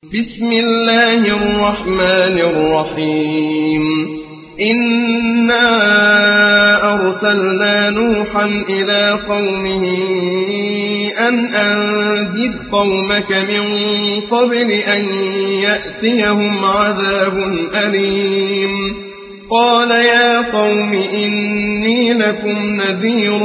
بسم الله الرحمن الرحيم إنا أرسلنا نوحا إلى قومه أن أنذر قومك من قبل أن يأتيهم عذاب أليم قال يا قوم إني لكم نذير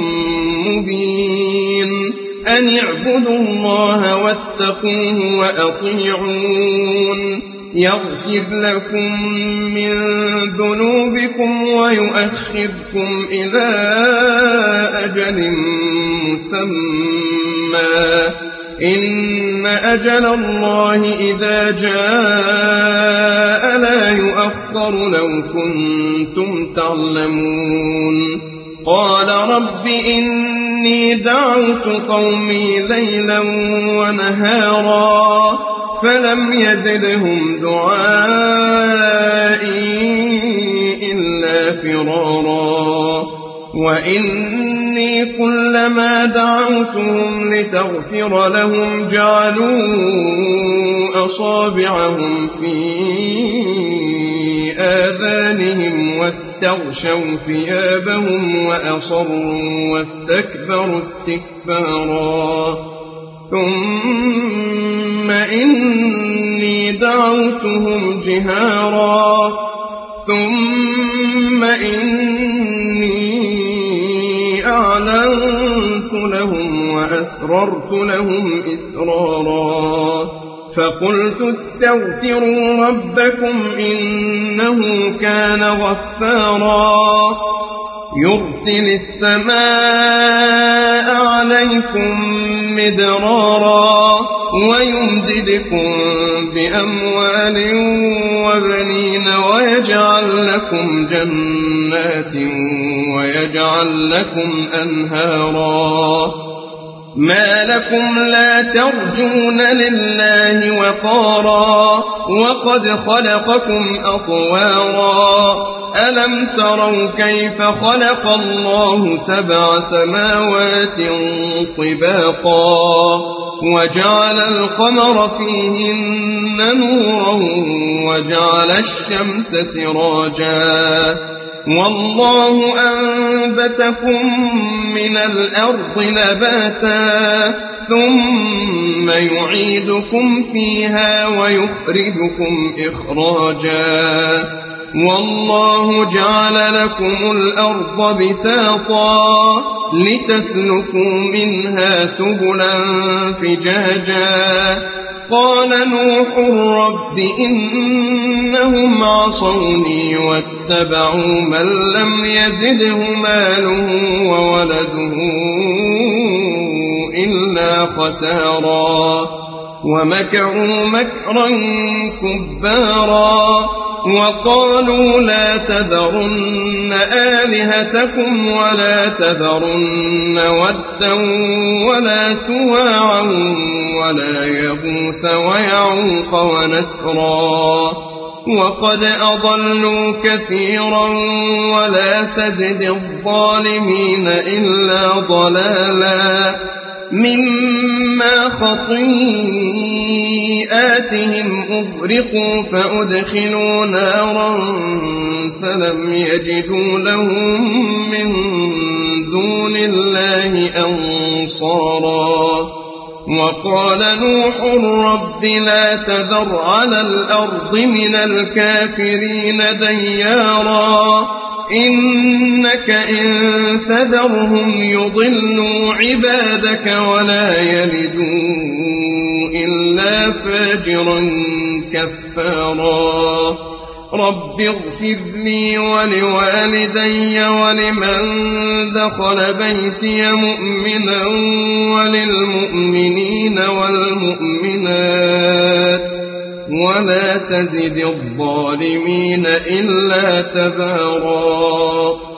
مبين أن اعبدوا الله واتقوه وأطيعون يغفر لكم من ذنوبكم ويؤخركم إلى أجل مسمى إن أجل الله إذا جاء لا يؤخر لو كنتم تعلمون قال رب إني دعوت قومي ليلا ونهارا فلم يزدهم دعائي إلا فرارا وإني كلما دعوتهم لتغفر لهم جعلوا أصابعهم في آذانهم واستغشوا ثيابهم وأصروا واستكبروا استكبارا ثم إني دعوتهم جهارا ثم إني أعلنت لهم وأسررت لهم إسرارا فقلت استغفروا ربكم إنه كان غفارا يرسل السماء عليكم مدرارا ويمددكم بأموال وبنين ويجعل لكم جنات ويجعل لكم أنهارا ما لكم لا ترجون لله وقارا وقد خلقكم أطوارا ألم تروا كيف خلق الله 7 سماوات طباقا وجعل القمر فيهن نورا وجعل الشمس سراجا والله أنبتكم من الأرض نباتا ثم يعيدكم فيها ويخرجكم إخراجا والله جعل لكم الأرض بساطا لتسلكوا منها سبلا فجاجا قال نوح رب إنهم عصوني واتبعوا من لم يزده ماله وولده إلا خسارا ومكروا مكرا كبارا وقالوا لا تذرن آلهتكم ولا تذرن ودا ولا سواعا ولا يغوث ويعوق ونسرا وقد أضلوا كثيرا ولا تزد الظالمين إلا ضلالا مما خطيئاتهم أغرقوا فأدخلوا نارا فلم يجدوا لهم من دون الله أنصارا وقال نوح رب لا تذر على الأرض من الكافرين ديارا إنك إن تذرهم يضلوا عبادك ولا يلدوا إلا فاجرا كفارا رب اغفر لي ولوالدي ولمن دخل بيتي مؤمنا وللمؤمنين والمؤمنات ولا تزد الظالمين إلا تبارا